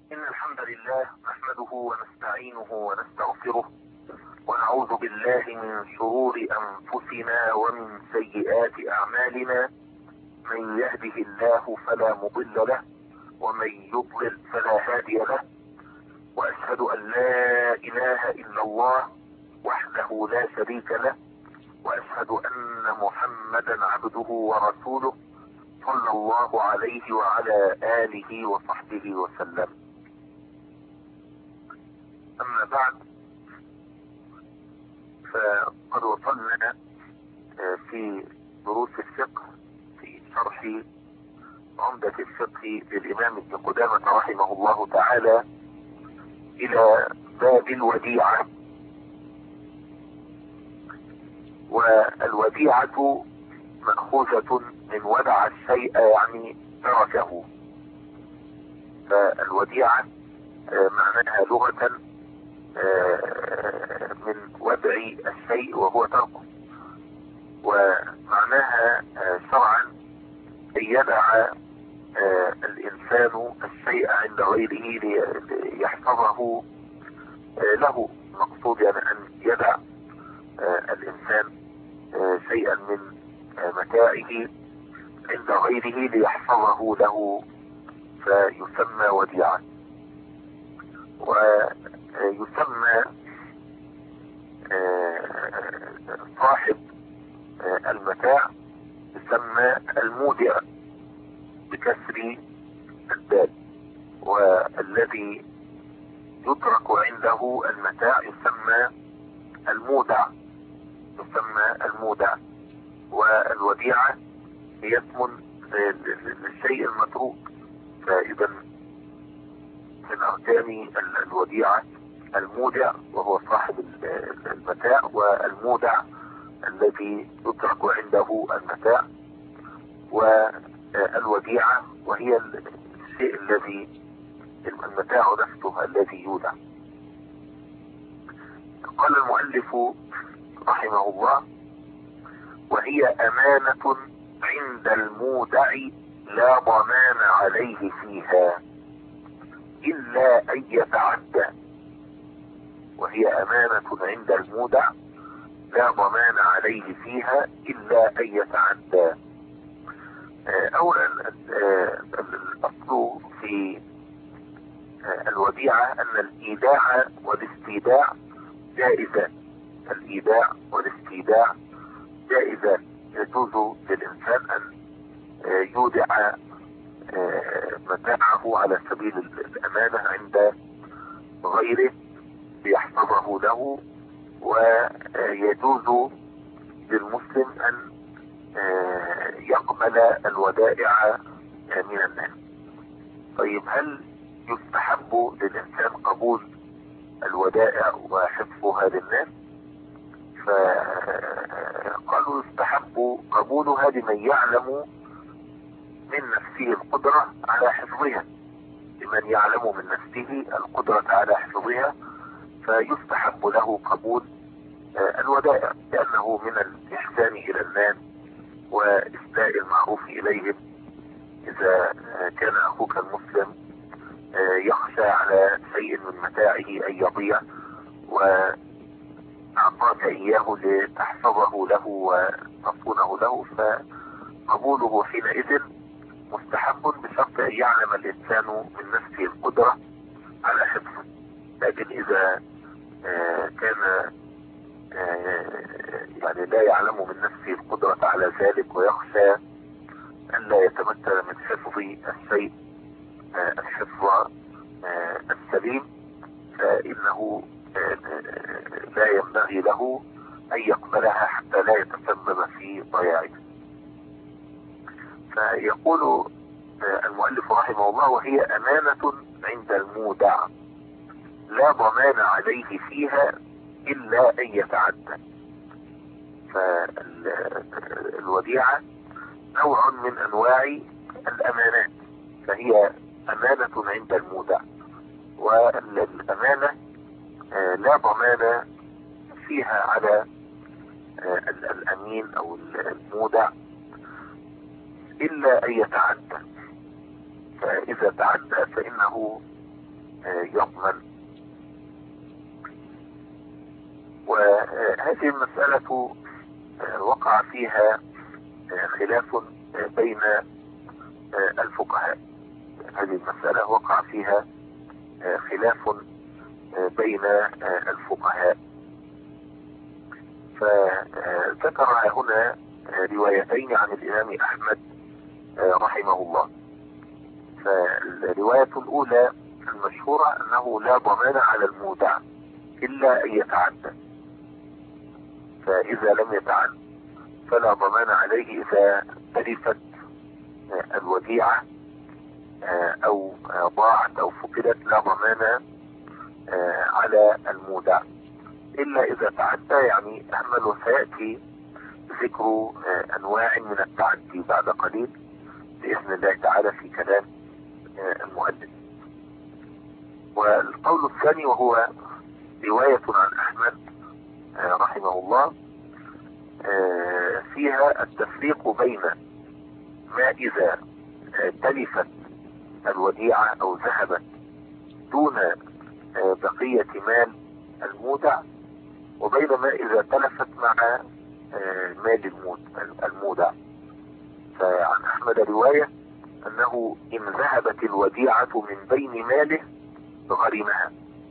إن الحمد لله نحمده ونستعينه ونستغفره ونعوذ بالله من شرور أنفسنا ومن سيئات أعمالنا. من يهده الله فلا مضل له ومن يضلل فلا هادي له، وأشهد أن لا إله إلا الله وحده لا شريك له، وأشهد أن محمدا عبده ورسوله صلى الله عليه وعلى آله وصحبه وسلم. أما بعد، فقد وصلنا في دروس الفقه في شرح عمدة الفقه للإمام ابن قدامة رحمه الله تعالى إلى باب الوديعة. والوديعة مأخوذة من ودع الشيء، يعني تركه. فالوديعة معناها لغة من ودع الشيء وهو تركه، ومعناها شرعا أن يدع الإنسان الشيء عند غيره ليحفظه له. المقصود يعني أن يدع الإنسان شيئا من متاعه عند غيره ليحفظه له، فيسمى وديعة. ويسمى صاحب المتاع يسمى المودع بكسر الدال، والذي يترك عنده المتاع يسمى المودع. والوديعة هي اسم للشيء المتروك. فإذا من أركان الوديعة المودع، وهو صاحب المتاع، والمودع الذي يترك عنده المتاع. والوديعة وهي الشيء الذي المتاع نفسه الذي يودع. قال المؤلف رحمه الله: وهي أمانة عند المودع لا ضمان عليه فيها إلا أن يتعدى. وهي أمانة عند المودع لا ضمان عليه فيها إلا أن يتعدى. أولا، الأصل في الوديعة أن الإيداع والاستيداع جائزة. الإيداع والاستيداع جائزة. يجوز للإنسان أن يودع متاعه على سبيل الأمانة عند غيره ليحفظه له، ويجوز للمسلم أن يقبل الودائع من الناس. طيب، هل يستحب للإنسان قبول الودائع وحفظها للناس؟ فقالوا يستحب قبولها لمن يعلم من نفسه القدرة على حفظها. لمن يعلم من نفسه القدرة على حفظها فيستحب له قبول الودائع، لأنه من الإحسان إلى الناس وإسداء المعروف إليهم. إذا كان أخوك المسلم يخشى على شيء من متاعه أن يضيع وأعطاك إياه لتحفظه له وتصونه له، فقبوله حينئذ مستحب، بشرط أن يعلم الإنسان من نفسه القدرة على حفظه. لكن إذا كان يعني لا يعلم من نفسه القدرة على ذلك ويخشى أن لا يتمكن من حفظ الشيء الحفظ السليم، فإنه لا ينبغي له أن يقبلها حتى لا يتسبب في ضياعها. فيقول المؤلف رحمه الله: وهي أمانة عند المودع لا ضمان عليه فيها إلا أن يتعدى. فالوديعة نوع من أنواع الأمانات، فهي أمانة عند المودع، والأمانة لا ضمان فيها على الأمين أو المودع إلا أن يتعدى. فإذا تعدى فإنه يضمن. وهذه المسألة وقع فيها خلاف بين الفقهاء. هذه المسألة وقع فيها خلاف بين الفقهاء. فذكر هنا روايتين عن الإمام أحمد رحمه الله. فالرواية الأولى المشهورة أنه لا ضمان على المودع إلا أن يتعدى، فإذا لم يتعدى فلا ضمان عليه إذا تلفت الوديعة أو ضاعت أو فقدت، لا ضمان على المودع إلا إذا تعدى. يعني أهمل، وسيأتي ذكر أنواع من التعدي بعد قليل بإذن الله تعالى في كلام المؤلف. والقول الثاني وهو رواية عن أحمد رحمه الله فيها التفريق بين ما إذا تلفت الوديعة أو ذهبت دون بقية مال المودع، وبين ما إذا تلفت مع مال المودع. فعن أحمد رواية أنه إن ذهبت الوديعة من بين ماله غرمها،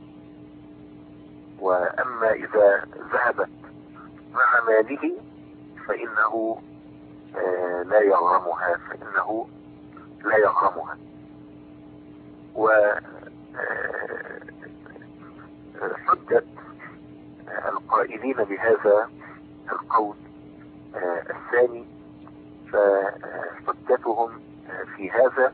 وأما إذا ذهبت مع ماله فإنه لا يغرمها، وحجة القائلين بهذا القول الثاني، فحجتهم في هذا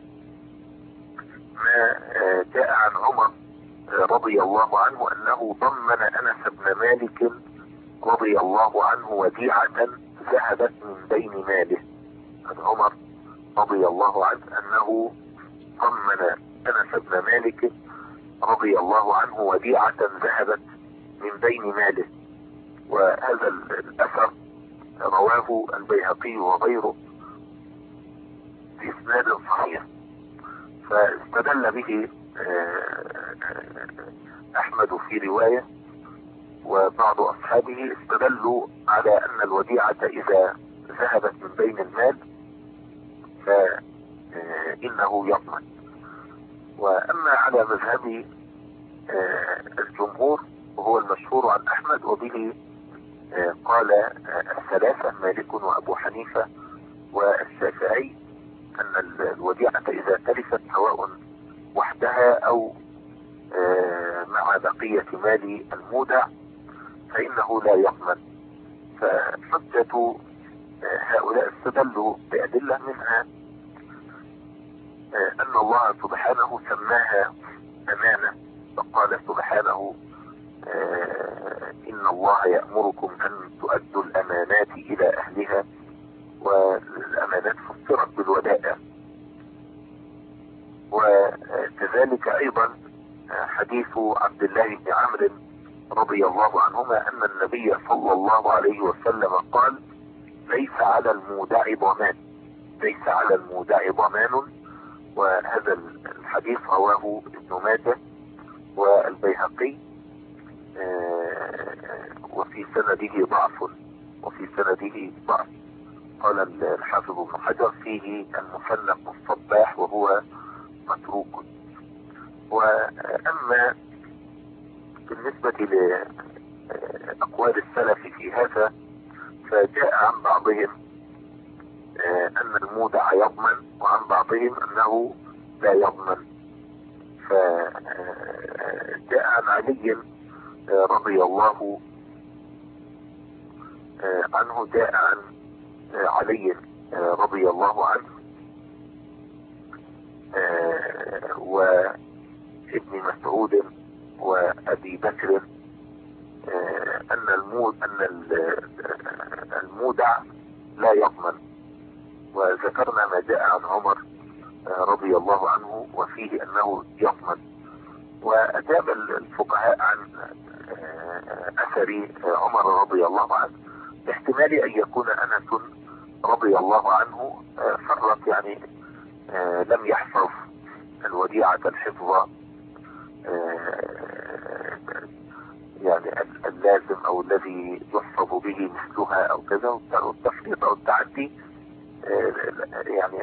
ما جاء عن عمر رضي الله عنه أنه ضمن أنس بن مالك رضي الله عنه وديعة ذهبت من بين ماله. عن عمر رضي الله عنه أنه ضمن أنس بن مالك رضي الله عنه وديعة ذهبت من بين ماله. وهذا الأثر رواه البيهقي وغيره بإسناد صحيح، فاستدل به أحمد في رواية، وبعض أصحابه استدلوا على أن الوديعة إذا ذهبت من بين المال فإنه يضمن. وأما على مذهب الجمهور وهو المشهور عن أحمد، وبه قال الثلاثة مالك وأبو حنيفة والشافعي، أن الوديعة إذا تلفت سواء وحدها أو مع بقية مال المودع فإنه لا يضمن. فحجة هؤلاء استدلوا بأدلة منها أن الله سبحانه سماها أمانة، فقال سبحانه إن الله يأمركم أن تؤدوا الأمانات إلى أهلها، والأمانات فسرت بالودائع. وكذلك أيضا حديث عبد الله بن عمرو رضي الله عنهما أن النبي صلى الله عليه وسلم قال ليس على المودع ضمان. وهذا الحديث رواه ابن ماجه والبيهقي، وفي سنده ضعف. قال الحافظ ابن حجر فيه المحنق الصباح وهو متروك. وأما بالنسبة لأقوال السلف في هذا فجاء عن بعضهم أن المودع يضمن، وعن بعضهم أنه لا يضمن. فجاء عن علي رضي الله عنه، جاء عن علي رضي الله عنه وابن مسعود وأبي بكر أن المودع لا يضمن. وذكرنا ما جاء عن عمر رضي الله عنه وفيه أنه يضمن. وأجاب الفقهاء عن أثر عمر رضي الله عنه باحتمال أن يكون أنس رضي الله عنه فرط، يعني لم يحفظ الوديعة الحفظ يعني اللازم او الذي يحفظ به مثلها او كذا. والتفريط او التعدي يعني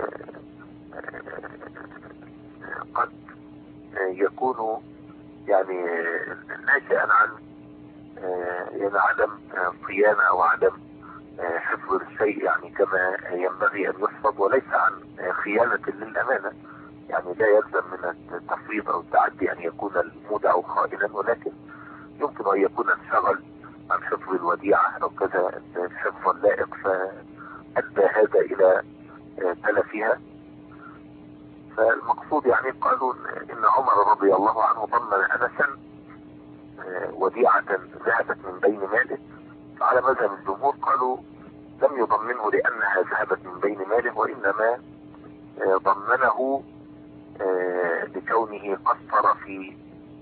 قد يكون يعني ناشئا عن يعني عدم صيانة او عدم حفظ الشيء يعني كما ينبغي ان يحفظ، وليس عن خيانة للامانة. يعني لا يلزم من التفريط او التعدي ان يكون المودع خائنا، ولكن يمكن ان يكون انشغل عن حفظ الوديعة او كذا حفظا لائق فادى هذا الى تلفها. فالمقصود يعني قالوا ان عمر رضي الله عنه ضمن انسا وديعة ذهبت من بين ماله. على مذهب الجمهور قالوا لم يضمنه لانها ذهبت من بين ماله، وانما ضمنه لكونه قصر في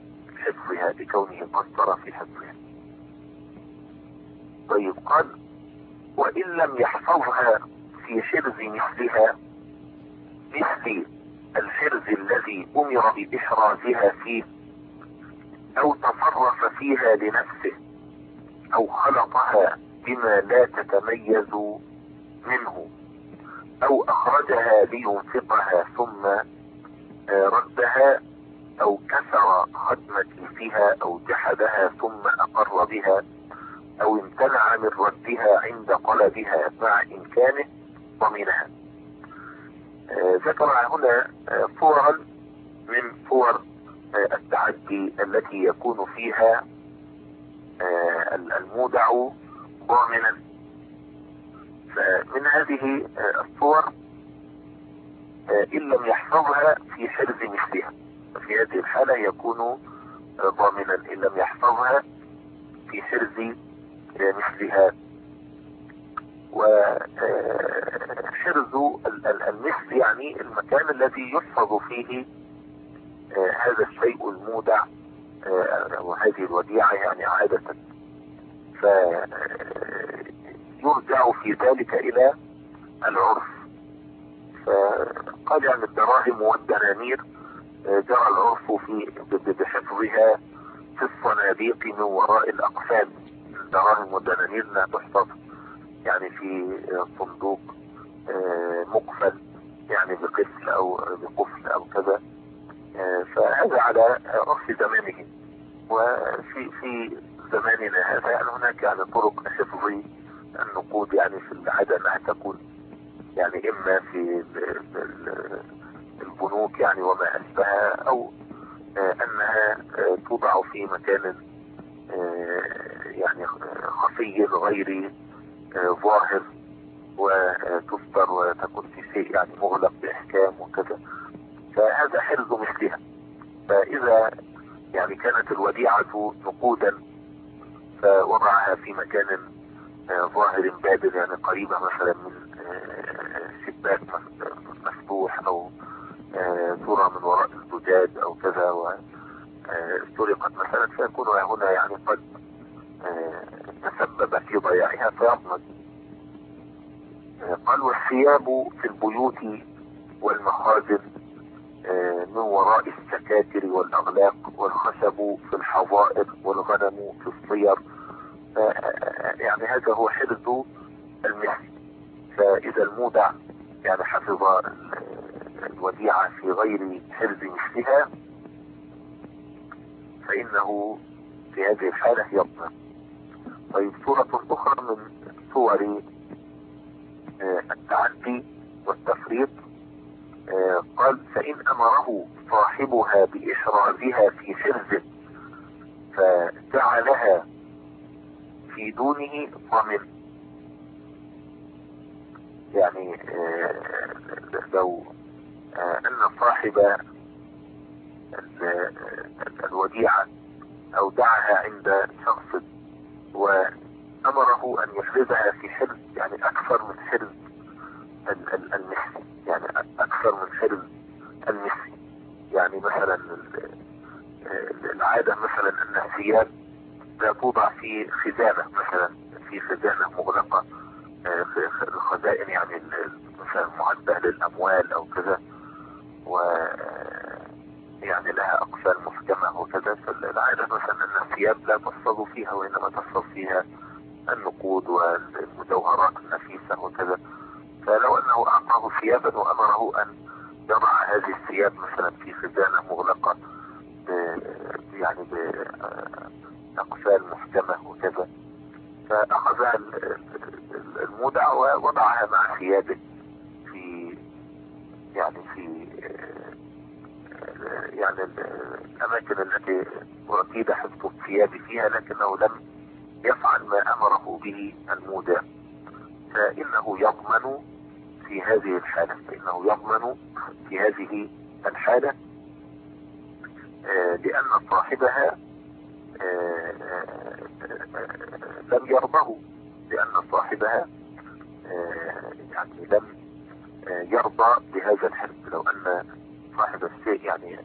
حفظها. طيب قال وان لم يحفظها في حرز مثلها، مثل الحرز الذي امر باحرازها فيه، او تصرف فيها لنفسه، او خلطها بما لا تتميز منه، او اخرجها لينفقها ثم ردها، او كسر ختم كيسها، او جحدها ثم اقر بها، او امتنع من ردها عند طلبها مع امكانه ضمنها. ذكر هنا صورا من صور التعدي التي يكون فيها المودع ضامنا. فمن هذه الصور ان لم يحفظها في حرز مثلها، في هذه الحالة يكون ضامنا ان لم يحفظها في حرز مثلها. وحرز المثل يعني المكان الذي يحفظ فيه هذا الشيء المودع وهذه الوديعة يعني عادة، فيرجع في ذلك الى العرف. فقال يعني الدراهم والدنانير جرى العرف بحفظها في الصناديق من وراء الاقفال. الدراهم والدنانير لا تحفظ يعني في صندوق مقفل يعني بقفل او بقفل او كذا. فهذا على عرف زمانه. وفي زماننا هذا يعني هناك يعني طرق حفظ النقود يعني في العادة انها تكون يعني اما في البنوك يعني وما اشبهها، او انها توضع في مكان يعني خفي غير ظاهر، وتستر وتكون في شيء يعني مغلق باحكام وكذا. فهذا حرز مثلها. فاذا يعني كانت الوديعة نقودا فوضعها في مكان ظاهر بادر يعني قريبة مثلا من شباك مفتوح او ترى من وراء الزجاج او كذا واسترقت مثلا، فيكون هنا يعني قد تسبب في ضياعها فيضمن. قال والثياب في البيوت والمخازن من وراء السكاتر والاغلاق، والخشب في الحظائر، والغنم في الصير. يعني هذا هو حرز المثل. فاذا المودع يعني حفظ الوديعة في غير حرز مثلها فانه في هذه الحالة يضمن. طيب صورة اخرى من صور التعدي والتفريط قال فإن أمره صاحبها بإحرازها في حرز فجعلها في دونه ضمن. يعني لو أن صاحب الوديعة أودعها عند شخص وأمره أن يحرزها في حرز يعني أكثر من حرز المثل، يعني أكثر من حرز المثل. يعني مثلا العادة مثلا أن الثياب لا توضع في خزانة، مثلا في خزانة مغلقة، خزائن يعني مثلا معدة للأموال أو كذا. يعني لها أقفال محكمة وكذا. فالعادة مثلا أن الثياب لا تصطاد فيها، وإنما تصطاد فيها النقود والمجوهرات النفيسة وكذا. فلو أنه أعطاه ثيابا وأمره أن يضع هذه الثياب مثلا في خزانة مغلقة يعني بأقفال محكمة وكذا، فأخذها المودع ووضعها مع ثيابه في يعني في يعني الأماكن التي أكيد حفظ الثياب فيها، لكنه لم يفعل ما أمره به المودع. فإنه يضمن في هذه الحالة، لأن صاحبها لم يرضه، يعني لم يرضى بهذا الحرز. لو أن صاحب الشيء يعني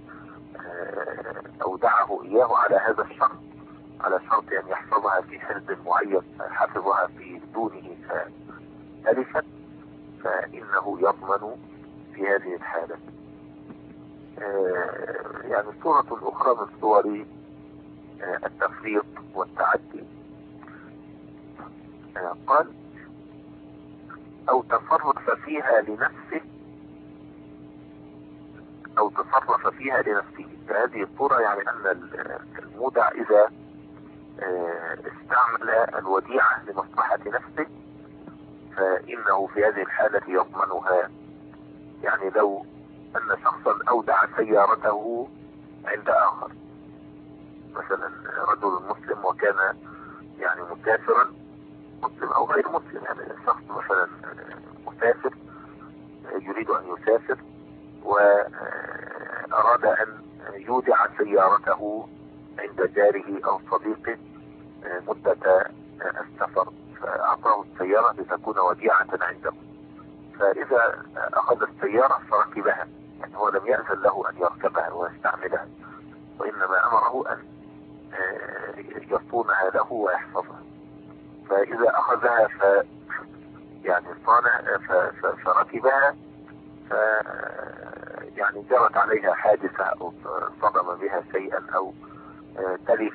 أودعه إياه على هذا الشرط، على شرط أن يحفظها في حرز معين، حفظها في دونه فألفت، فإنه يضمن في هذه الحالة. يعني صورة أخرى من صور التفريط والتعدي، قال أو تصرف فيها لنفسه. فهذه الصورة يعني أن المودع إذا استعمل الوديعة لمصلحة نفسه فإنه في هذه الحالة يضمنها. يعني لو أن شخصا أودع سيارته عند آخر، مثلا رجل مسلم وكان يعني مسافرا، مسلم أو غير مسلم، يعني شخص مثلا مسافر يريد أن يسافر وأراد أن يودع سيارته عند جاره أو صديقه مدة السفر، فأعطاه السيارة لتكون وديعة عنده. فإذا أخذ السيارة فركبها، يعني هو لم يأذن له أن يركبها ويستعملها، وإنما أمره أن يصونها له ويحفظها. فإذا أخذها يعني فركبها، يعني جرت عليها حادثة أو صدم بها شيئا أو تلف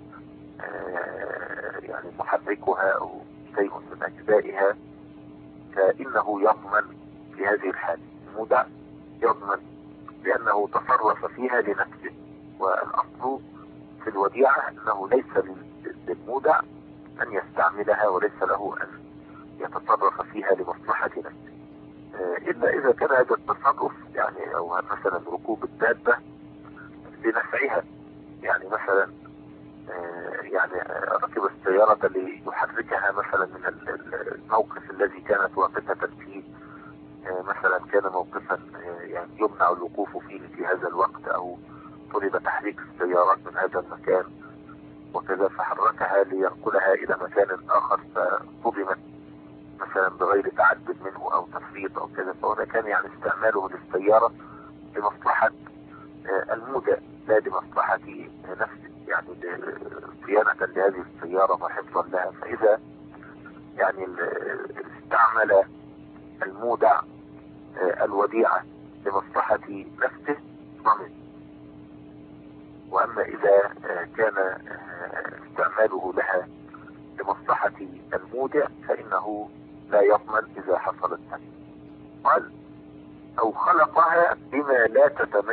يعني محركها أو شيء من أجزائها، فإنه يضمن في هذه الحالة. المودع يضمن لأنه تصرف فيها لنفسه، والأصل في الوديعة أنه ليس للمودع أن يستعملها وليس له أن يتصرف فيها لمصلحة نفسه، إلا إذا كان هذا التصرف يعني أو مثلا ركوب الدابة لنفعها. يعني مثلا يعني ركب السيارة ليحركها مثلا من الموقف الذي كانت واقفة فيه، مثلا كان موقفا يعني يمنع الوقوف فيه في هذا الوقت، أو طلب تحريك السيارات من هذا المكان وكذا، فحركها لينقلها إلى مكان آخر فصدمت مثلا بغير تعد منه أو تفريط أو كذا، فهذا كان يعني استعماله للسيارة لمصلحة المودع لا لمصلحة نفسه، يعني صيانة لهذه السيارة وحفظا لها. فإذا يعني استعمل المودع الوديعة لمصلحة نفسه ضمن. وأما إذا كان استعماله لها لمصلحة المودع فإنه لا يضمن إذا حصلت منه. قال أو خلطها بما لا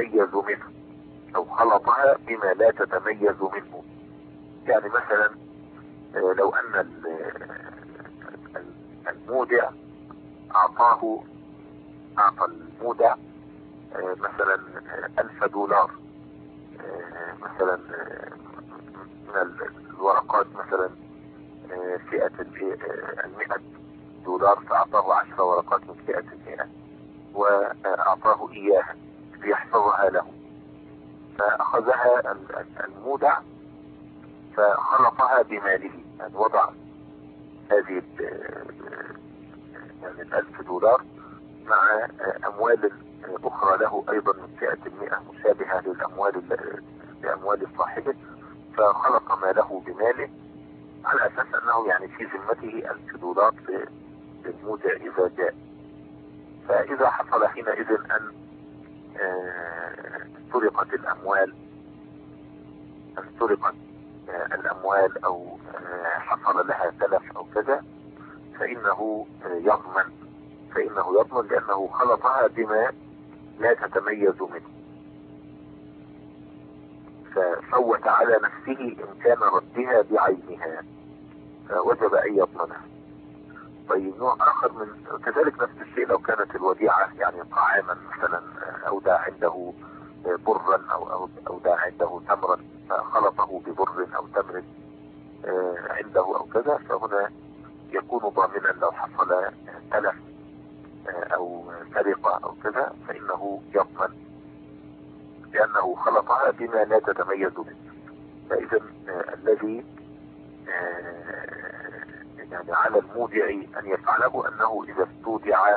تتميز منه. يعني مثلا لو أن المودع أعطى المودع مثلا $1000 مثلا من الورقات، مثلا فئة $100، فأعطاه 10 ورقات من فئة 100 وأعطاه إياها ليحفظها له، فأخذها المودع فخلطها بماله، يعني وضع هذه يعني $1000 مع أموال أخرى له أيضا من فئة 100 مشابهة لأموال صاحبه، فخلط ماله بماله على أساس أنه يعني في ذمته $1000 للمودع إذا جاء. فإذا حصل حينئذ أن سرقت الأموال، أو حصل لها تلف أو كذا، فإنه يضمن لأنه خلطها بما لا تتميز منه، ففوت على نفسه إمكان ردها بعينها، فوجب أن يضمنها. طيب نوع آخر من كذلك نفس الشيء لو كانت الوديعة يعني طعاما مثلا، أودع عنده برا أو أودع عنده تمرا فخلطه ببر أو تمر عنده أو كذا، فهنا يكون ضامنا لو حصل تلف أو سرقة أو كذا، فإنه يضمن لأنه خلطها بما لا تتميز منه. فإذا الذي يعني على المودع أن يفعله أنه إذا استودع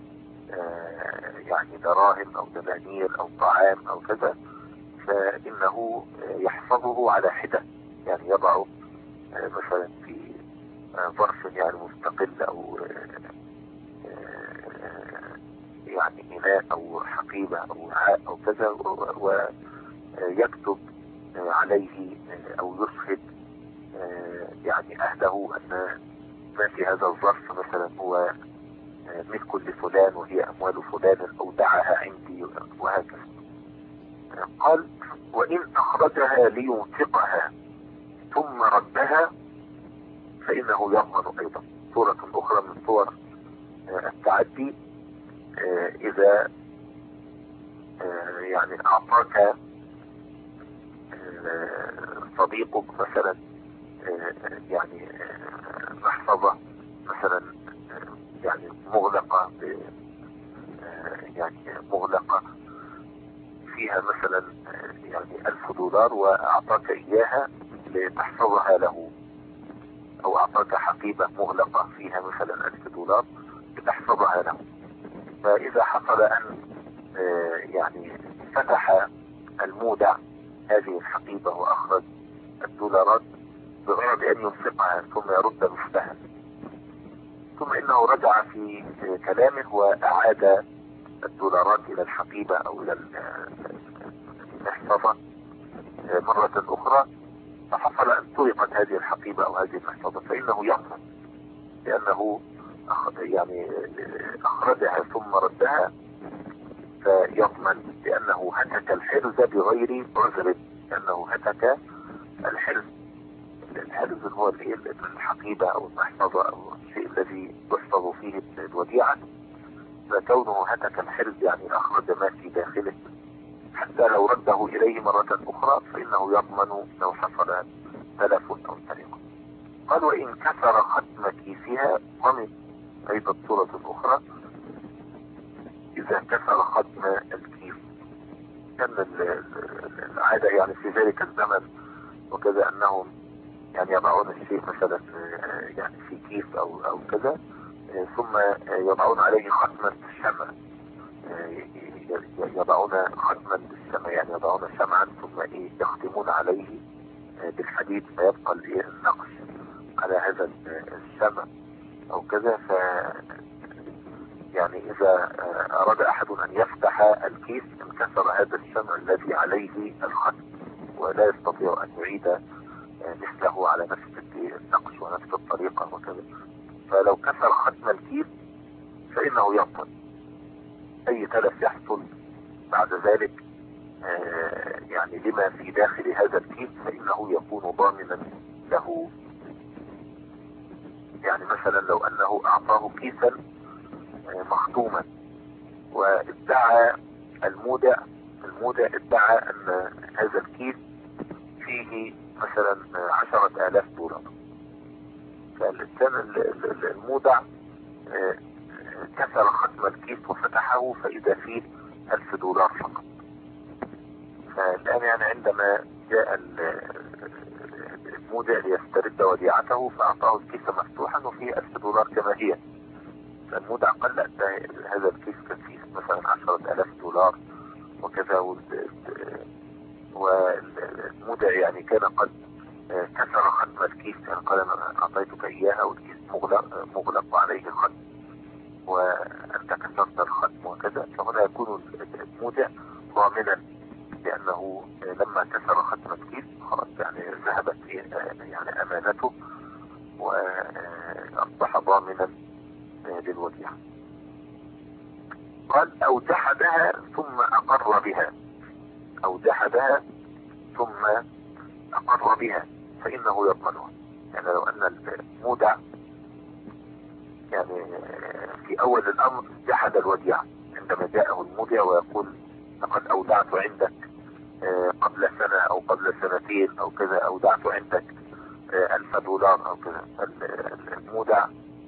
يعني دراهم أو دنانير أو طعام أو كذا، فإنه يحفظه على حدة، يعني يضعه مثلا في ظرف يعني مستقل، أو يعني إناء أو حقيبة أو وعاء أو كذا، ويكتب عليه أو يشهد يعني أهله أن ما في هذا الظرف مثلا هو ملك لفلان وهي أموال فلان أودعها عندي، وهكذا. قال وإن أخرجها لينفقها ثم ردها فإنه يضمن أيضا. صورة أخرى من صور التعدي، إذا يعني أعطاك صديقك مثلا يعني محفظة مثلا يعني مغلقة، يعني مغلقة فيها مثلا يعني $1000 وأعطاك إياها لتحفظها له، أو أعطاك حقيبة مغلقة فيها مثلا $1000 لتحفظها له. فإذا حصل أن يعني فتح المودع هذه الحقيبة وأخرج $1000 بغرض أن ينفقها ثم يرد مثلها، ثم إنه رجع في كلامه وأعاد $1000 إلى الحقيبة أو إلى المحفظة مرة أخرى، فحصل أن سرقت هذه الحقيبة أو هذه المحفظة، فإنه يضمن لأنه يعني أخرجها ثم ردها، فيضمن لأنه هتك الحرز بغير عذر، لأنه هتك الحرز هو الحقيبة أو المحفظة أو الشيء الذي تحفظ فيه الوديعة، فكونه هتك الحرز يعني أخرج ما في داخله، حتى لو رده إليه مرة أخرى فإنه يضمن لو حصل تلف أو سرقة. قال وإن كسر ختم كيسها ضمن أيضا. صورة أخرى إذا كسر ختم الكيس، كان العادة يعني في ذلك الزمن وكذا أنهم يعني يضعون الشيء مثلا يعني في كيس أو كذا، ثم يضعون عليه ختما الشمع، يضعون ختما بالشمع، يعني يضعون شمعا ثم يختمون عليه بالحديد فيبقى النقش على هذا الشمع أو كذا. يعني إذا أراد أحد أن يفتح الكيس انكسر هذا الشمع الذي عليه الختم، ولا يستطيع أن يعيد مثله على نفس النقش ونفس الطريقة وكذا. فلو كسر ختم الكيس فإنه يبطل أي تلف يحصل بعد ذلك يعني لما في داخل هذا الكيس، فإنه يكون ضامنا له. يعني مثلا لو أنه أعطاه كيسا مختوما وادعى المودع ادعى أن هذا الكيس فيه مثلا $10,000، فالإنسان المودع كسر ختم الكيس وفتحه فإذا فيه $1000 فقط. فالآن يعني عندما جاء المودع ليسترد وديعته فأعطاه الكيس مفتوحا وفيه $1000 كما هي، فالمودع قال لا هذا الكيس كان فيه مثلا $10,000 وكذا، والمودع يعني كان قد كسر ختم الكيس، يعني قال انا اعطيتك اياها والكيس مغلق وعليه ختم وانت كسرت الختم وكذا، فهنا يكون المودع ضامنا، لأنه لما كسر ختم الكيس خلاص يعني ذهبت يعني أمانته، وأصبح ضامنا للوديعة. قال أو جحدها ثم أقر بها، أو جحدها ثم أقر بها فإنه يضمنها. يعني لو أن المودع يعني في أول الأمر جحد الوديعة، عندما جاءه المودع ويقول لقد أودعت عندك قبل سنة أو قبل سنتين أو كذا، أودعت عندك $1000 أو كذا، المودع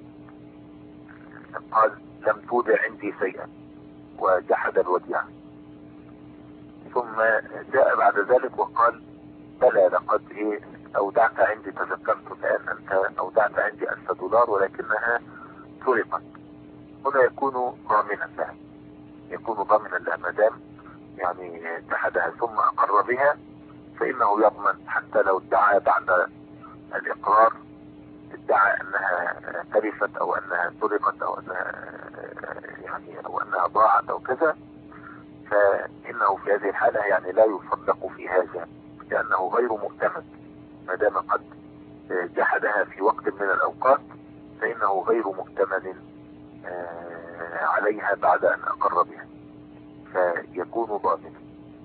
قال لم تودع عندي شيئا وجحد الوديعة، ثم جاء بعد ذلك وقال بلى لقد أودعت عندي، تذكرت الآن أنت أودعت عندي $1000 ولكنها سرقت. هنا يكون ضامنا لها، يكون ضامنا لها ما دام يعني جحدها ثم أقر بها، فإنه يضمن حتى لو ادعى بعد الإقرار، ادعى أنها تلفت أو أنها سرقت أو أنها يعني أو أنها ضاعت أو كذا، فإنه في هذه الحالة يعني لا يصدق في هذا، لأنه غير مؤتمن. ما دام قد جحدها في وقت من الأوقات فإنه غير مؤتمن عليها بعد أن أقر بها، فيكون ضامنا.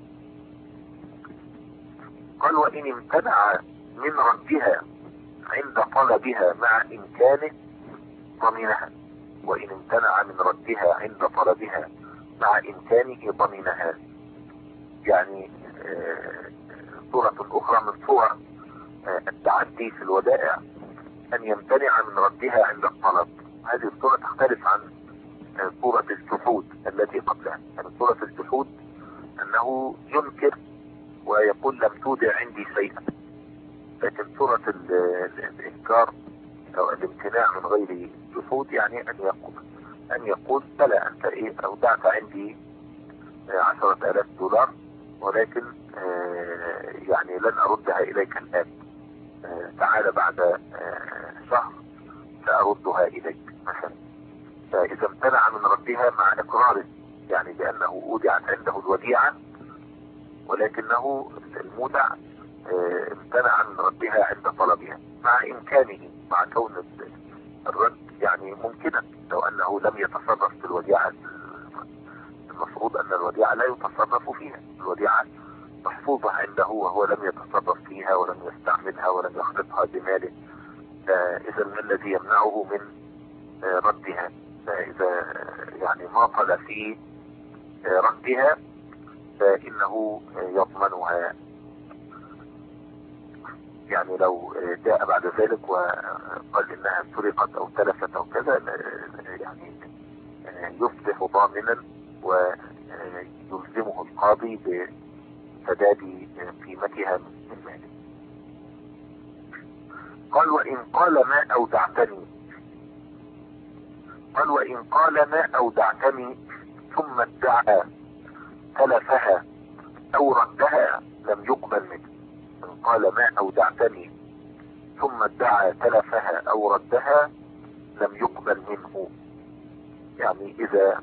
قال وإن امتنع من ردها عند طلبها مع إمكانه ضمنها، وإن امتنع من ردها عند طلبها مع إمكانه ضمنها. يعني صورة أخرى من صور التعدي في الودائع أن يمتنع من ردها عند الطلب. هذه الصورة تختلف عن صورة الجحود التي قبلها. يعني صورة الجحود أنه ينكر ويقول لم تودع عندي شيئا، لكن صورة الإنكار أو الامتناع من غير جحود يعني أن يقول بلى أنت أودعت عندي $10,000 ولكن يعني لن أردها إليك الآن، تعال بعد شهر سأردها إليك مثلا. فإذا امتنع من ردها مع إقراره، يعني بأنه أودعت عنده الوديعة ولكنه المودع امتنع من ردها عند طلبها مع إمكانه، مع كون الرد يعني ممكنا لو أنه لم يتصرف في الوديعة. المفروض أن الوديعة لا يتصرف فيها، الوديعة محفوظة عنده وهو لم يتصرف فيها ولم يستعملها ولم يخلطها بماله، إذا ما الذي يمنعه من ردها؟ فإذا يعني ماطل في ردها فإنه يضمنها. يعني لو جاء بعد ذلك وقال إنها سرقت أو تلفت أو كذا يعني يصبح ضامنا ويلزمه القاضي بسداد قيمتها من ماله. قال وإن قال ما أودعتني، قال وإن قال ما أودعتني ثم ادعى تلفها أو ردها لم يقبل منه. إن قال ما أودعتني ثم ادعى تلفها أو ردها لم يقبل منه. يعني إذا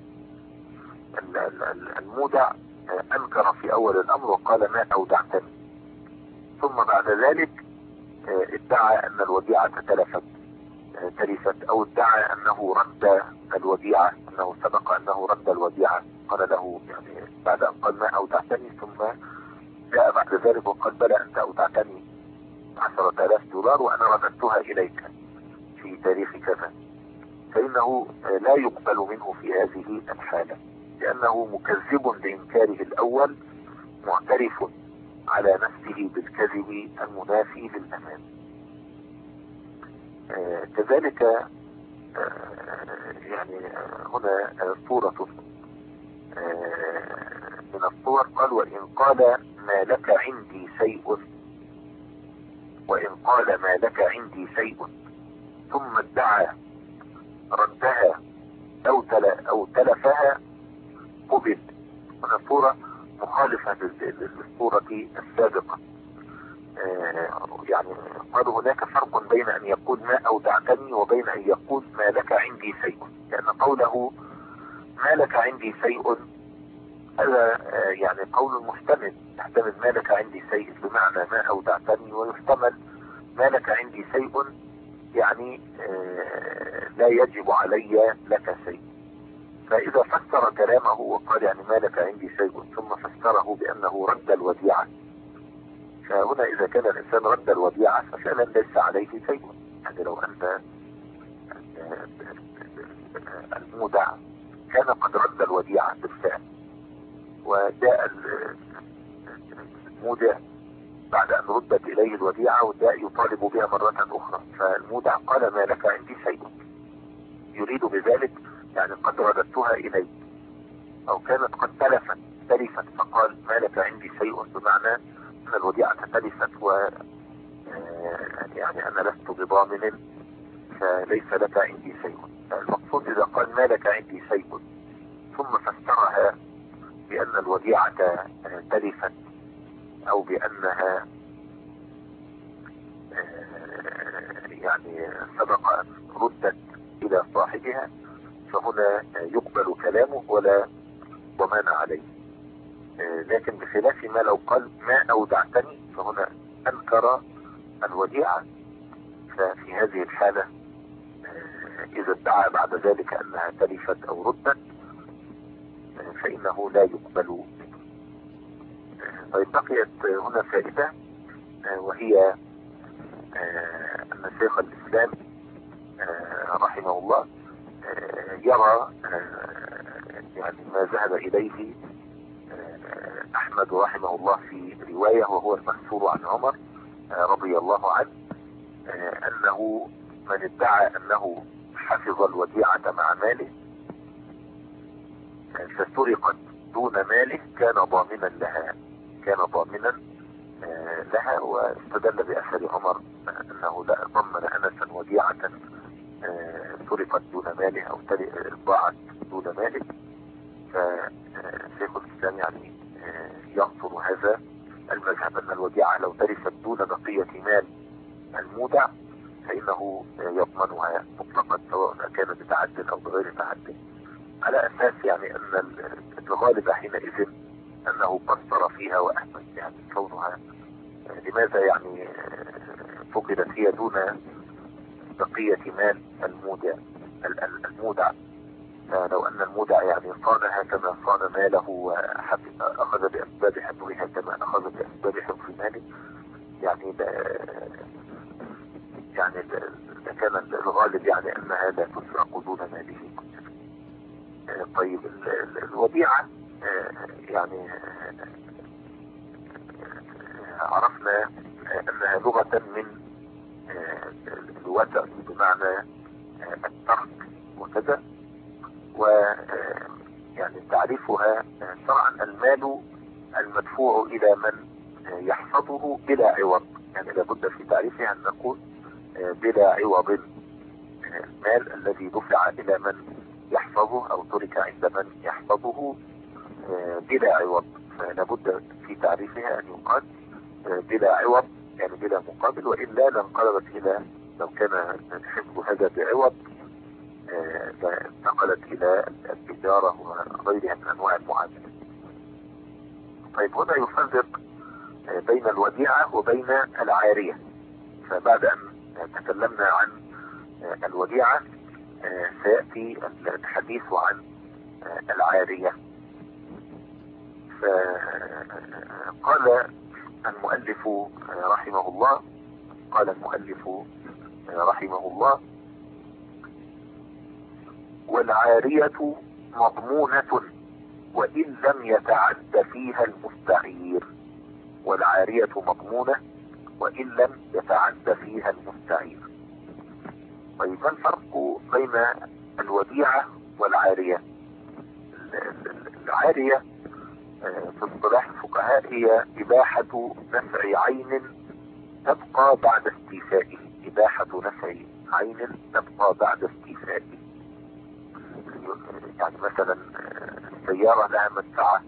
المودع أنكر في أول الأمر وقال ما أودعتني، ثم بعد ذلك ادعى أن الوديعة تلفت أو ادعى أنه رد الوديعة، أنه سبق أنه رد الوديعة، قال له يعني بعد أن قال ما أودعتني ثم جاء بعد ذلك وقال بلى أنت أودعتني $10,000 وأنا رددتها إليك في تاريخ كذا، فإنه لا يقبل منه في هذه الحالة، لأنه مكذب لإنكاره الأول معترف على نفسه بالكذب المنافي للأمان. كذلك يعني هنا صورة من الصور. قال وإن قال ما لك عندي شيء، وإن قال ما لك عندي شيء ثم ادعى ردها أو تلفها قبل. هنا صورة مخالفة للصورة السابقة. يعني قال هناك فرق بين أن يقول ما أودعتني وبين أن يقول ما لك عندي شيء، لأن قوله ما لك عندي شيء، هذا يعني قول محتمل، يحتمل ما لك عندي شيء بمعنى ما أودعتني، ويحتمل ما لك عندي شيء يعني لا يجب علي لك شيء. فإذا فسر كلامه وقال يعني ما لك عندي شيء ثم فسره بأنه رد الوديعة، فهنا إذا كان الإنسان رد الوديعة ففعلا ليس عليه شيء. يعني لو أن المودع كان قد رد الوديعة بالفعل، وجاء المودع بعد أن ردت إليه الوديعة وجاء يطالب بها مرة أخرى، فالمودع قال ما لك عندي شيء، يريد بذلك يعني قد رددتها إليك، أو كانت قد تلفت فقال ما لك عندي شيء، بمعنى أن الوديعة تلفت و يعني أنا لست بضامن فليس لك عندي شيء. المقصود إذا قال ما لك عندي شيء ثم فسرها بأن الوديعة تلفت أو بأنها يعني سبق أن ردت إلى صاحبها، فهنا يقبل كلامه ولا ضمان عليه. لكن بخلاف ما لو قال ما أودعتني، فهنا أنكر الوديعة، ففي هذه الحالة إذا ادعى بعد ذلك أنها تلفت أو ردت فإنه لا يقبل. طيب بقيت هنا فائدة، وهي أن شيخ الإسلام رحمه الله يرى يعني ما ذهب إليه أحمد رحمه الله في رواية، وهو المنصور عن عمر رضي الله عنه، أنه من ادعى أنه حفظ الوديعة مع ماله فسرقت دون ماله كان ضامنا لها، واستدل بأثر عمر أنه لا ضمن أنسا وديعة سرقت دون ماله أو ضاعت دون ماله. فشيخ الإسلام يعني ينصر هذا المذهب، أن الوديعة لو تلفت دون بقية مال المودع فإنه يضمنها مطلقا، سواء كان بتعد أو بغير تعد، على أساس يعني أن الغالب حينئذ أنه قصر فيها وأحمد، يعني كونها لماذا يعني فقدت هي دون بقية مال المودع. لو أن المودع يعني صانها كما صان ماله وأخذ بأسباب حفظها كما أخذ بأسباب حفظ ماله، يعني كان الغالب يعني أنها لا تسرق دون ماله. طيب الوديعة يعني عرفنا أنها لغة من الوتر بمعنى الترك وكذا، ويعني تعريفها شرعا المال المدفوع إلى من يحفظه بلا عوض، يعني لابد في تعريفها أن نقول بلا عوض، المال الذي دفع إلى من يحفظه أو ترك عند من يحفظه بلا عوض، فلابد في تعريفها أن يقال بلا عوض يعني بلا مقابل، وإلا لانقلبت إلى لو كان حفظ هذا بعوض انتقلت إلى التجارة وغيرها من أنواع المعاملة. طيب هنا يفرق بين الوديعة وبين العارية، فبعد أن تكلمنا عن الوديعة سيأتي الحديث عن العارية. فقال المؤلف رحمه الله والعارية مضمونة وإن لم يتعد فيها المستعير، والعارية مضمونة وإن لم يتعد فيها المستعير. طيب ما الفرق بين الوديعة والعارية؟ العارية في اصطلاح الفقهاء هي إباحة نفع عين تبقى بعد استيفائه، يعني مثلا السيارة لها منفعة،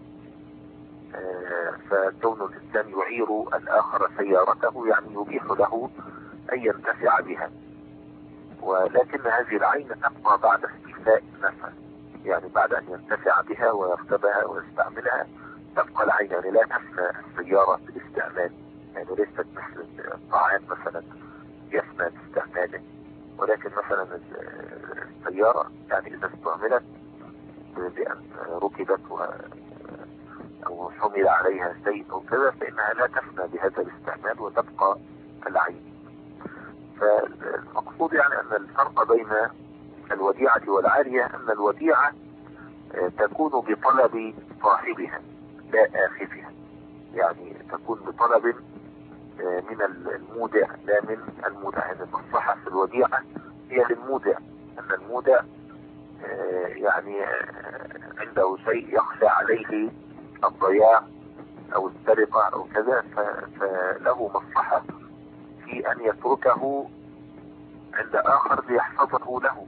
فكون الإنسان يعير الآخر سيارته يعني يبيح له أن ينتفع بها، ولكن هذه العين تبقى بعد استيفاء النفع. يعني بعد أن ينتفع بها ويركبها ويستعملها تبقى العين، يعني لا تفنى السيارة بالاستعمال، يعني ليست مثل الطعام مثلا يفنى باستعماله، ولكن مثلا السيارة يعني إذا استعملت بأن ركبت أو حمل عليها شيء أو كذا فإنها لا تفنى بهذا الاستعمال وتبقى العين. فالمقصود يعني أن الفرق بين الوديعة والعارية أن الوديعة تكون بطلب صاحبها لا آخذها، يعني تكون بطلب من المودع لا من المودع. يعني المصلحة في الوديعة هي للمودع، أن المودع يعني عنده شيء يخشى عليه الضياع أو السرقة أو كذا، فله مصلحة في أن يتركه عند آخر ليحفظه له،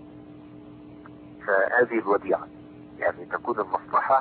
فهذه الوديعة. يعني تكون المصلحة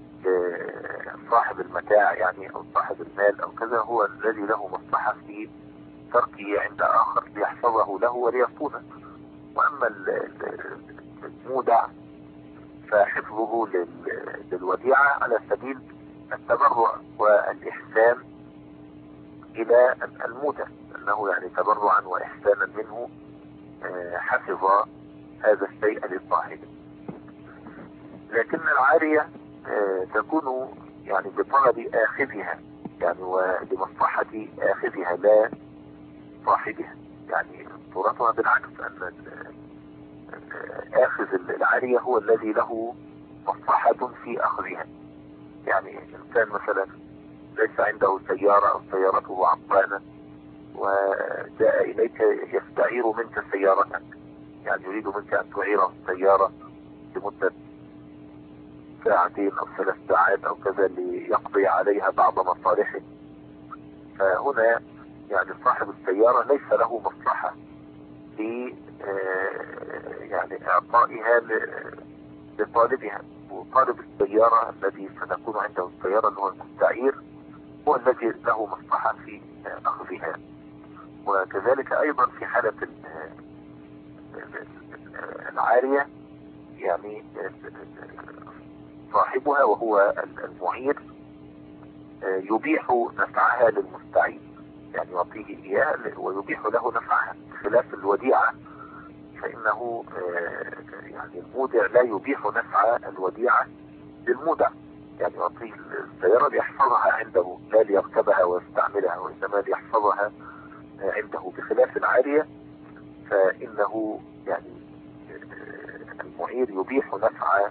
صاحب المتاع يعني أو صاحب المال أو كذا هو الذي له مصلحة في تركه عند آخر ليحفظه له وليصونه. وأما المودع فحفظه للوديعة على سبيل التبرع والإحسان إلى المودع، أنه يعني تبرعا وإحسانا منه حفظ هذا الشيء لصاحبه. لكن العارية تكون يعني بطلب آخذها، يعني ولمصلحة آخذها لا صاحبها. يعني صورتها بالعكس، أن آخذ العارية هو الذي له مصلحة في أخذها. يعني إنسان مثلا ليس عنده سيارة أو سيارته عطلانة وجاء إليك يستعير منك سيارتك، يعني يريد منك أن تعيره السيارة لمدة ساعتين أو 3 ساعات أو كذا ليقضي عليها بعض مصالحه. فهنا يعني صاحب السيارة ليس له مصلحة في يعني إعطائها لطالبها، وطالب السيارة الذي ستكون عنده السيارة اللي هو المستعير هو الذي له مصلحة في أخذها. وكذلك أيضا في حالة العارية يعني صاحبها وهو المعير يبيح نفعها للمستعير، يعني يعطيه إياه ويبيح له نفعها، خلاف الوديعة فإنه يعني المودع لا يبيح نفع الوديعة للمودع، يعني يعطيه السيارة ليحفظها عنده لا ليركبها ويستعملها، وإنما ليحفظها عنده. بخلاف العارية فإنه يعني المعير يبيح نفع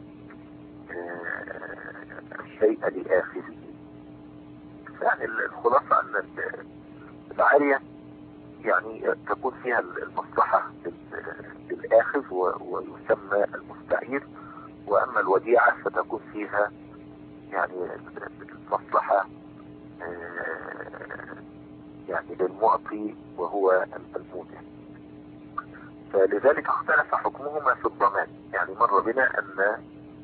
الشيء لآخذه. يعني الخلاصة أن العارية يعني تكون فيها المصلحة للآخذ ويسمى المستعير، وأما الوديعة فتكون فيها يعني المصلحة يعني للمعطي وهو المودع. فلذلك اختلف حكمهما في الضمان. يعني مر بنا أن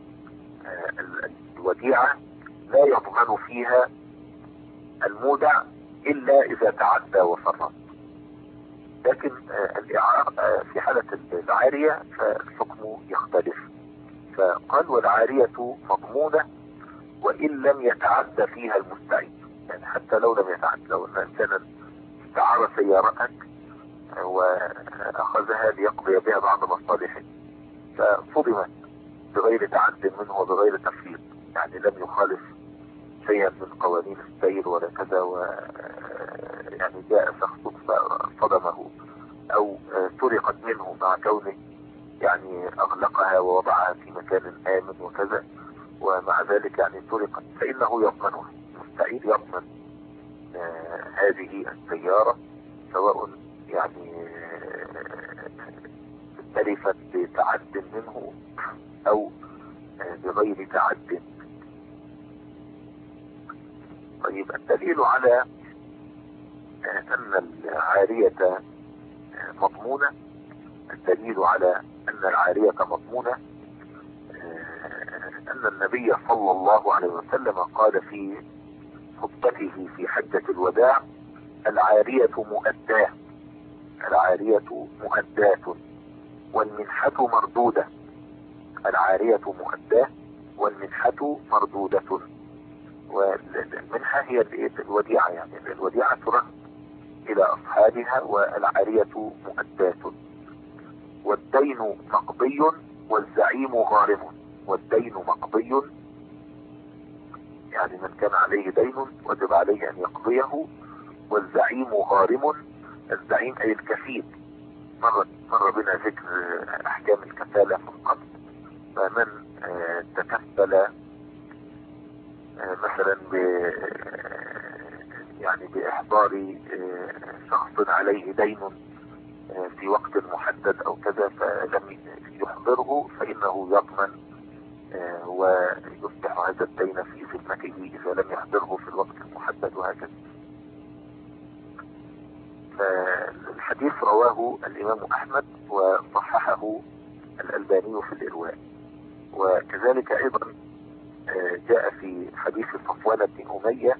الوديعة لا يضمن فيها المودع إلا إذا تعدى وفرط، لكن في حالة العارية فالحكم يختلف. فقال والعارية مضمونة وإن لم يتعدى فيها المستعير، يعني حتى لو لم يتعدى، لو أن إنسانا استعار سيارتك وأخذها ليقضي بها بعض مصالحه فصدمت بغير تعد منه وبغير تفريط، يعني لم يخالف شيئا من قوانين السير ولا كذا، يعني جاء شخص فصدمه أو سرقت منه مع كونه يعني أغلقها ووضعها في مكان آمن وكذا، ومع ذلك يعني سرقت، فإنه يضمنها. المستعير يضمن هذه السيارة سواء يعني تلفت بتعد منه أو بغير تعد. طيب الدليل على أن العارية مضمونة، الدليل على أن العارية مضمونة أن النبي صلى الله عليه وسلم قال في خطبته في حجة الوداع: العارية مؤداة، العارية مؤداة والمنحة مردودة. العارية مؤداة والمنحة مردودة. والمنحة هي الوديعة، يعني الوديعة ترد إلى أصحابها، والعارية مؤداة. والدين مقضي والزعيم غارم. والدين مقضي يعني من كان عليه دين وجب عليه أن يقضيه، والزعيم غارم. الزعيم أي الكفيل. مر بنا ذكر أحكام الكفالة من قبل. فمن تكفل مثلا يعني بإحضار شخص عليه دين في وقت محدد أو كذا، فلم يحضره فإنه يضمن ويصبح هذا الدين في ذمته إذا لم يحضره في الوقت المحدد، وهكذا. فالحديث رواه الإمام أحمد وصححه الألباني في الإرواء. وكذلك أيضا جاء في حديث صفوان بن أمية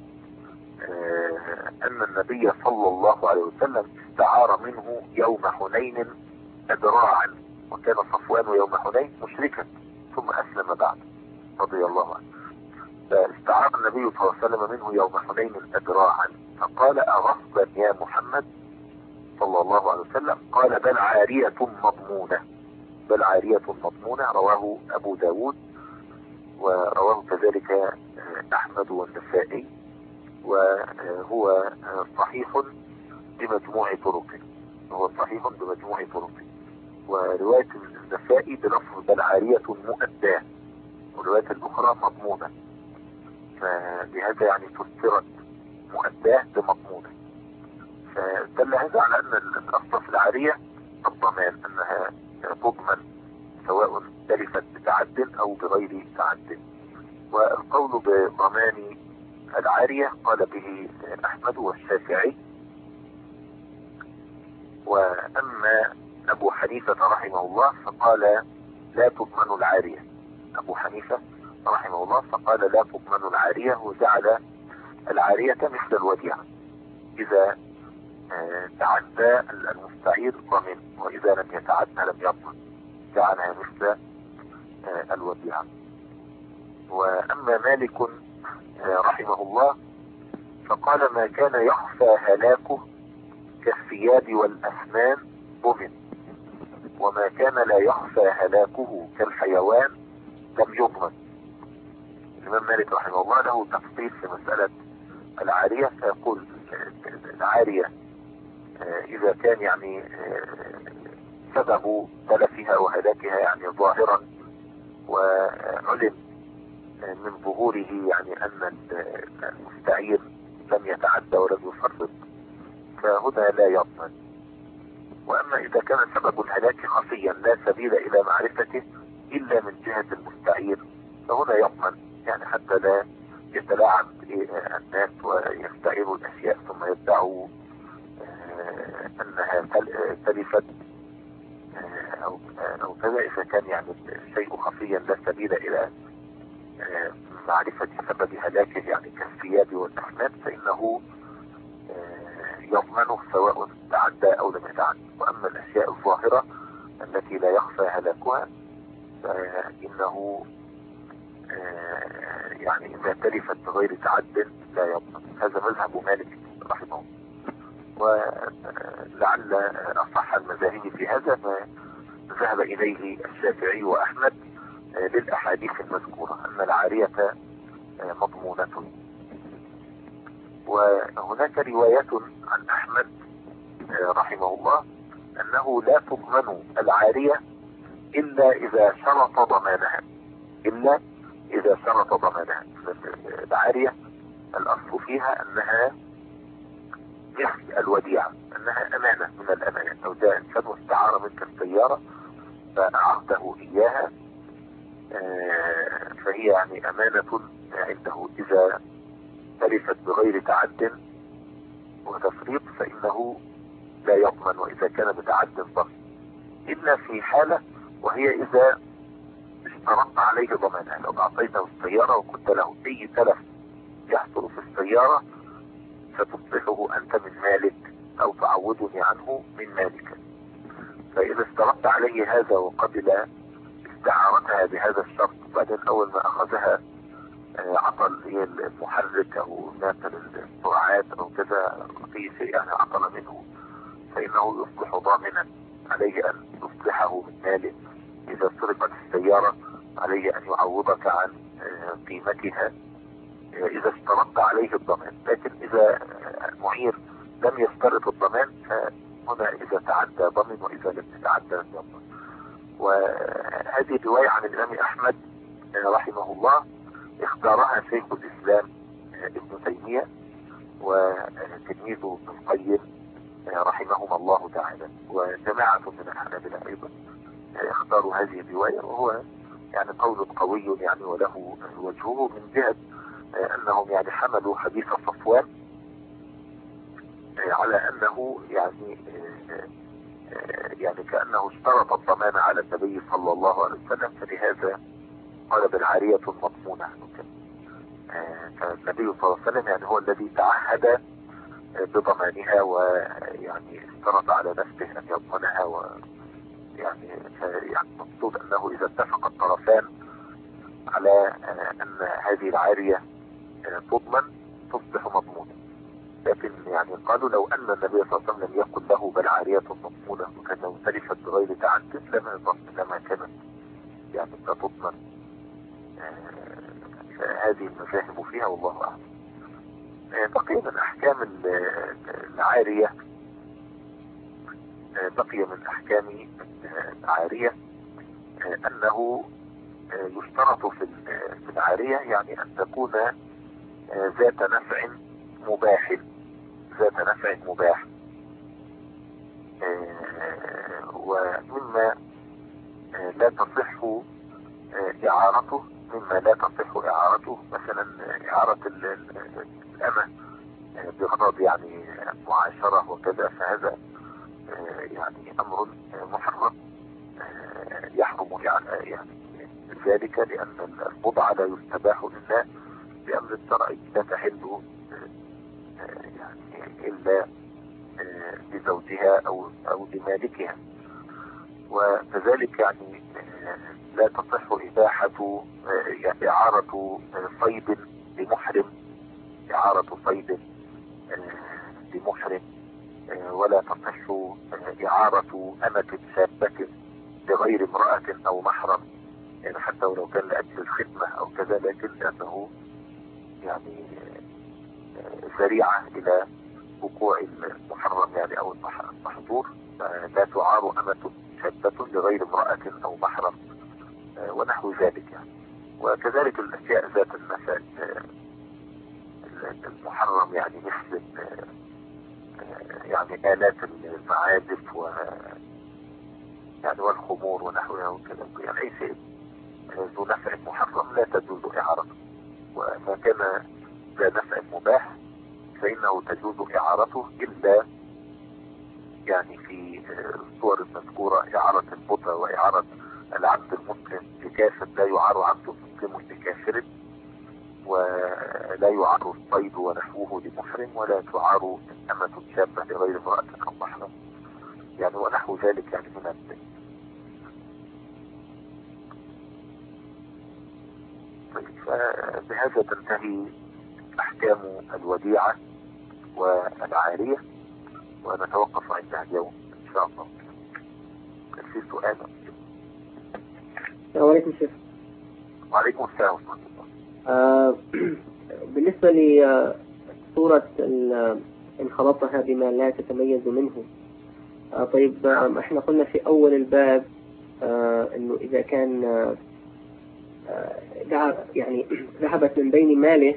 أن النبي صلى الله عليه وسلم استعار منه يوم حنين أدراعا، وكان صفوان يوم حنين مشركا ثم أسلم بعد رضي الله عنه. فاستعار النبي صلى الله عليه وسلم منه يوم حنين أدراعا، فقال: أغصبا يا محمد صلى الله عليه وسلم؟ قال: بل عارية مضمونة. بل عارية مضمونة. رواه أبو داود، ورواه كذلك أحمد والنسائي، وهو صحيح بمجموع طرقه. هو صحيح بمجموع طرقه. ورواية النسائي بلفظ بل عارية مؤداة، والرواية الأخرى مضمونة. فبهذا يعني فسرت مؤداة بمضمونة. فدل هذا على أن الأصل في العارية الضمان، أنها تضمن سواء تلفت بتعد أو بغير تعد. والقول بضمان العارية قال به أحمد والشافعي. وأما أبو حنيفة رحمه الله فقال لا تضمن العارية. أبو حنيفة رحمه الله فقال لا تضمن العارية، وجعل العارية مثل الوديعة، إذا تعدى المستعير ضمن، وإذا لم يتعدى لم يضمن، جعلها مثل الوديعة. وأما مالك رحمه الله فقال ما كان يخفى هلاكه كالثياب والأسنان ضمن، وما كان لا يخفى هلاكه كالحيوان لم يضمن. الإمام مالك رحمه الله له تفصيل في مسألة العارية، فيقول العارية إذا كان يعني سبب تلفها وهلاكها يعني ظاهرا وعلم من ظهوره يعني أن المستعير لم يتعدى ولم يفرط، فهنا لا يضمن. وأما إذا كان سبب الهلاك خفيا لا سبيل إلى معرفته إلا من جهة المستعير فهنا يضمن، يعني حتى لا يتلاعب الناس ويستعيروا الأشياء ثم يدعوا أنها تلفت أو كذا. إذا كان يعني الشيء خفيا لا سبيل إلى معرفة سبب هلاكه يعني كالثياب والأحناف فإنه يضمنه سواء تعدى أو لم يتعدى. وأما الأشياء الظاهرة التي لا يخفى هلاكها فإنه يعني إذا تلفت بغير تعد لا يضمن. هذا مذهب مالك رحمه الله. ولعل أصح المذاهب في هذا ما ذهب إليه الشافعي وأحمد للأحاديث المذكورة أن العارية مضمونة. وهناك رواية عن أحمد رحمه الله أنه لا تضمن العارية إلا إذا شرط ضمانها. إلا إذا شرط ضمانها. العارية الأصل فيها أنها مثل الوديعة، أنها أمانة من الأمانة. لو جاء إنسان واستعار منك السيارة فأعطته إياها فهي يعني أمانة عنده. إذا تلفت بغير تعد وتفريط فإنه لا يضمن، وإذا كان بتعد ضمن، إلا في حالة وهي إذا اشترطت عليه ضمانها. لو أعطيته السيارة وكنت له أي تلف يحصل في السيارة فتصبحه أنت من مالك أو تعودني عنه من مالك. فإذا اشترطت عليه هذا وقبل استعارتها بهذا الشرط، وبعدين اول ما اخذها عطل المحرك او مثل السرعات او كذا في شيء يعني عطل منه، فانه يصبح ضامنا، عليه ان يصلحه من ماله. اذا سرقت السيارة عليه ان يعوضك عن قيمتها اذا اشترطت عليه الضمان. لكن اذا المعير لم يشترط الضمان فهنا اذا تعدى ضمن واذا لم يتعدى ضمن. وهذه رواية عن الامام احمد رحمه الله اختارها شيخ الاسلام ابن تيمية وتلميذه ابن القيم رحمهما الله تعالى، وجماعة من الحنابلة ايضا اختاروا هذه الرواية، وهو يعني قول قوي يعني وله وجهه من جهة انهم يعني حملوا حديث صفوان على انه يعني كأنه اشترط الضمان على النبي صلى الله عليه وسلم، فلهذا قال بالعارية مضمونة. فالنبي صلى الله عليه وسلم يعني هو الذي تعهد بضمانها، ويعني اشترط على نفسه ان يضمنها، ويعني المقصود انه اذا اتفق الطرفان على ان هذه العارية تضمن تصبح مضمونة. لكن يعني قالوا لو ان النبي صلى الله عليه وسلم لم يقل له بل عارية مضمونة وكان لو تلفت بغير تعدد لما كانت يعني لا تضمن. هذه المذاهب فيها والله اعلم. بقي من احكام العارية، بقي من احكام العارية انه يشترط في العارية يعني ان تكون ذات نفع مباح، ذات نفع مباح. ومما لا تصح اعارته، مثلا اعارة الامة بغرض يعني معاشرة وكذا، فهذا يعني امر محرم يحرم يعني ذلك، لان البضع لا يستباح لله بامر الشرع، لا تحل يعني الا لزوجها او لمالكها. وكذلك يعني لا تصح اباحة اعارة صيد لمحرم، ولا تصح اعارة امة شابة لغير امرأة او محرم، يعني حتى ولو كان لاجل الخدمة او كذا، لكن لانه يعني ذريعة الى وقوع المحرم يعني او المحظور. لا تعار امة شابة لغير امرأة او محرم ونحو ذلك يعني. وكذلك الاشياء ذات النفع المحرم يعني مثل يعني آلات المعازف يعني والخمور ونحوها وكذا، يعني اي شيء ذو نفع محرم لا تجوز اعارته. وما كان ذا نفع مباح فانه تجوز اعارته، الا يعني في الصور المذكورة اعارة البطة واعارة العبد المسلم لكافر، لا يعار عبد مسلم لكافر، ولا يعار الصيد ونحوه لمحرم، ولا تعار أمة شابة لغير امرأة أو محرم يعني ونحو ذلك يعني من الدين. فبهذا تنتهي أحكام الوديعة والعارية، ونتوقف عندها اليوم إن شاء الله. كان في سؤال؟ السلام عليكم شيخ. وعليكم السلام ورحمة الله. بالنسبة لصورة إن خلطها بما لا تتميز منه، طيب احنا قلنا في أول الباب إنه إذا كان يعني ذهبت من بين ماله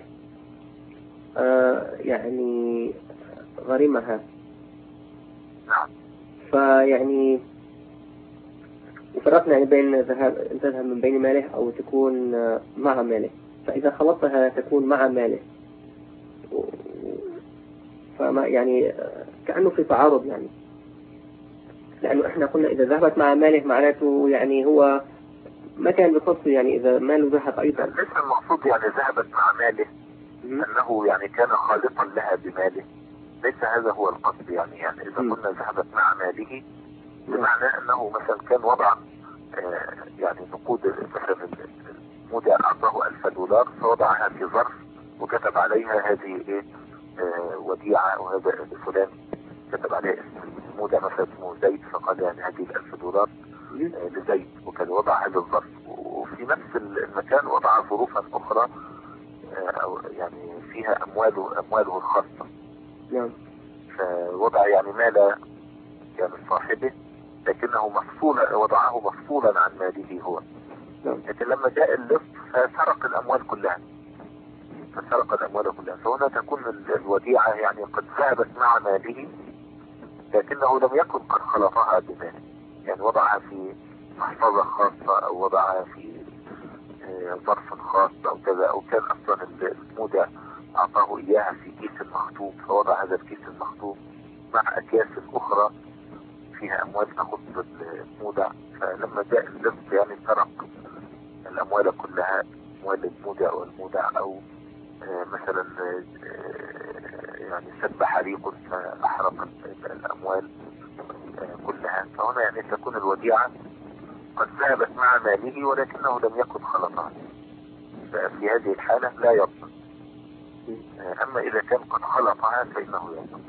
يعني غرمها، فيعني وفرقنا يعني بين تذهب من بين ماله أو تكون مع ماله، فإذا خلطها تكون مع ماله، فما يعني كأنه في تعارض يعني، لأنه إحنا قلنا إذا ذهبت مع ماله معناته يعني هو ما كان بقصد يعني إذا ماله ذهب أيضا. ليس المقصود يعني ذهبت مع ماله أنه يعني كان خالطا لها بماله، ليس هذا هو القصد يعني إذا قلنا ذهبت مع ماله بمعنى أنه مثلا كان وضع يعني نقود مثلا المودع أعطاه $1000 فوضعها في ظرف وكتب عليها هذه وديعة، وهذا فلان كتب عليها اسم المودع مثلا اسمه زيد، فقال يعني هذه $1000 لزيد، وكان وضع هذا الظرف. وفي نفس المكان وضع ظروفا أخرى أو يعني فيها أمواله الخاصة. نعم. فوضع يعني مال يعني صاحبه لكنه مفصولا، وضعه مفصولا عن ماله هو. لكن لما جاء اللص فسرق الأموال كلها، فهنا تكون الوديعة يعني قد ذهبت مع ماله لكنه لم يكن قد خلطها بماله، يعني وضعها في محفظة خاصة أو وضعها في ظرف خاص أو كذا، أو كان أصلا المودع أعطاه إياها في كيس مخطوط فوضع هذا الكيس المخطوط مع أكياس أخرى فيها أموال تخص المودع. فلما جاء اللص يعني سرق الأموال كلها، أموال المودع والمودع، أو مثلا يعني سب حريق فأحرق الأموال كلها. فهنا يعني تكون الوديعة قد ذهبت مع ماله ولكنه لم يكن خلطها، ففي هذه الحالة لا يضمن. أما إذا كان قد خلطها فإنه يضمن.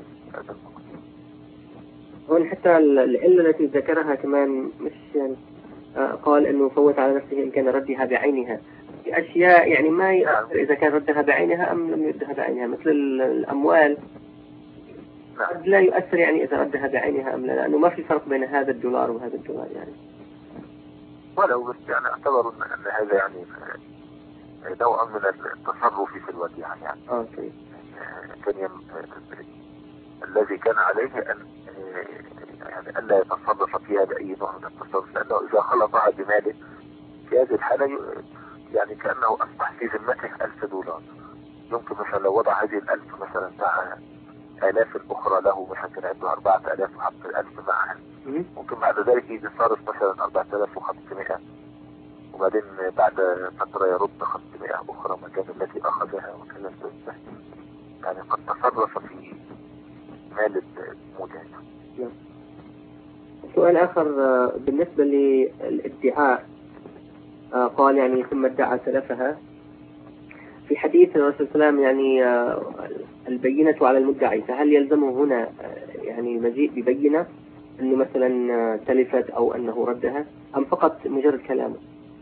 هون حتى العلة التي ذكرها كمان مش يعني قال أنه فوت على نفسه إن كان ردها بعينها، في أشياء يعني ما يأثر إذا كان ردها بعينها أم لم يردها بعينها، مثل الأموال قد لا يؤثر يعني إذا ردها بعينها أم لا، لأنه ما في فرق بين هذا $1 وهذا $1 يعني. ولو بس يعني اعتبروا أن هذا يعني نوع من التصرف في الوديعة يعني. كان الذي كان عليه أن يعني ألا يتصرف فيها بأي نوع من التصرف، لأنه إذا خلطها بماله في هذه الحالة يعني كأنه أصبح في ذمته $1000. يمكن مثلا لو وضع هذه 1000 مثلا مع آلاف الأخرى له، مثلا كان عنده 4000 وحط 1000 معها، ممكن بعد ذلك يجي صارف مثلا 4500 وبعدين بعد فترة يرد 500 أخرى مكان التي أخذها وكذا. يعني قد تصرف في مال المودع. سؤال آخر بالنسبة للادعاء، قال يعني ثم ادعى سلفها. في حديث الرسول صلى الله عليه وسلم يعني البينة على المدعي، فهل يلزمه هنا يعني مجيء ببينة أنه مثلا تلفت أو أنه ردها، أم فقط مجرد كلامه؟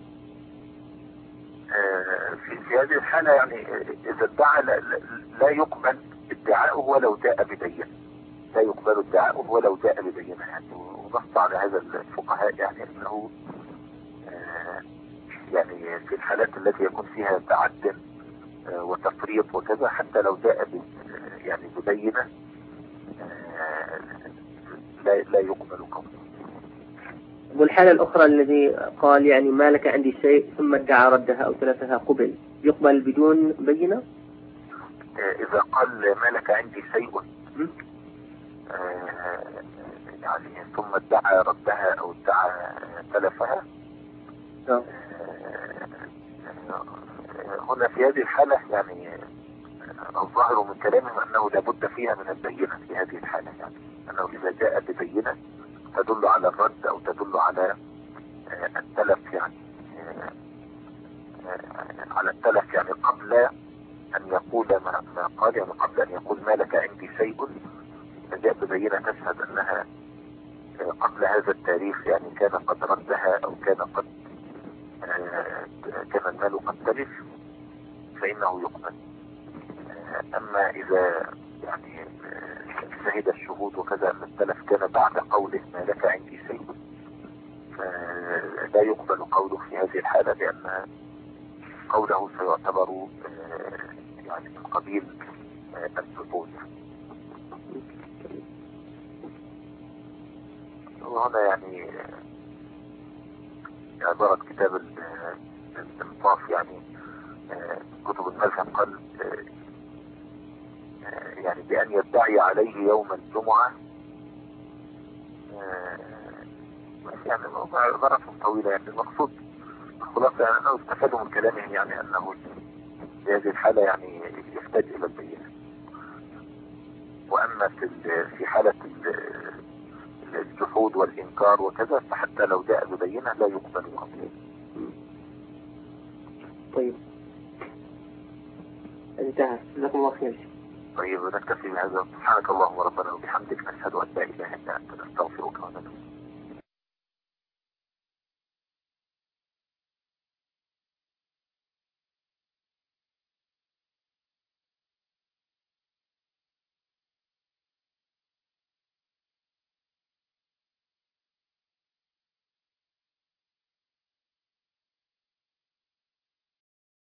في هذه الحالة يعني إذا ادعى لا يقبل ادعاؤه ولو جاء ببينة، لا يقبل ادعاؤه ولو جاء ببينة يعني. ونص على هذا الفقهاء يعني أنه يعني في الحالات التي يكون فيها تعد وتفريط وكذا حتى لو جاء يعني ببينة لا يقبل قوله. والحالة الأخرى الذي قال يعني ما لك عندي شيء ثم ادعى ردها أو تلفها قبل، يقبل بدون بينة؟ إذا قال ما لك عندي شيء يعني ثم ادعى ردها أو ادعى تلفها، هنا في هذه الحالة يعني الظاهر من كلامهم أنه لابد فيها من البينة في هذه الحالة، يعني أنه إذا جاء ببينة تدل على الرد أو تدل على التلف، يعني على التلف يعني قبل أن يقول ما قال، يعني قبل أن يقول ما لك عندي شيء جاء ببينة تشهد أنها قبل هذا التاريخ يعني كان قد ردها أو كان قد كان المال قد تلف فإنه يقبل. أما إذا يعني شهد الشهود وكذا أن التلف كان بعد قوله ما لك عندي شيء فلا يقبل قوله في هذه الحالة، لأن قوله سيعتبر يعني من قبيل السقوط. وهنا يعني عبارة كتاب الإنصاف يعني كتب المذهب قال يعني بأن يدعي عليه يوم الجمعة، يعني عبارة طويلة يعني. المقصود خلاص يعني أنه استفادوا من كلامهم يعني أنه في هذه الحالة يعني يحتاج إلى البينة. وأما في حالة الجحود والإنكار وكذا، فحتى لو جاء ببينة لا يقبل قبله. طيب انتهى، جزاكم الله خير. طيب نكتفي بهذا. سبحانك اللهم ربنا وبحمدك، نشهد أن لا إله إلا أنت، نستغفرك ونتوب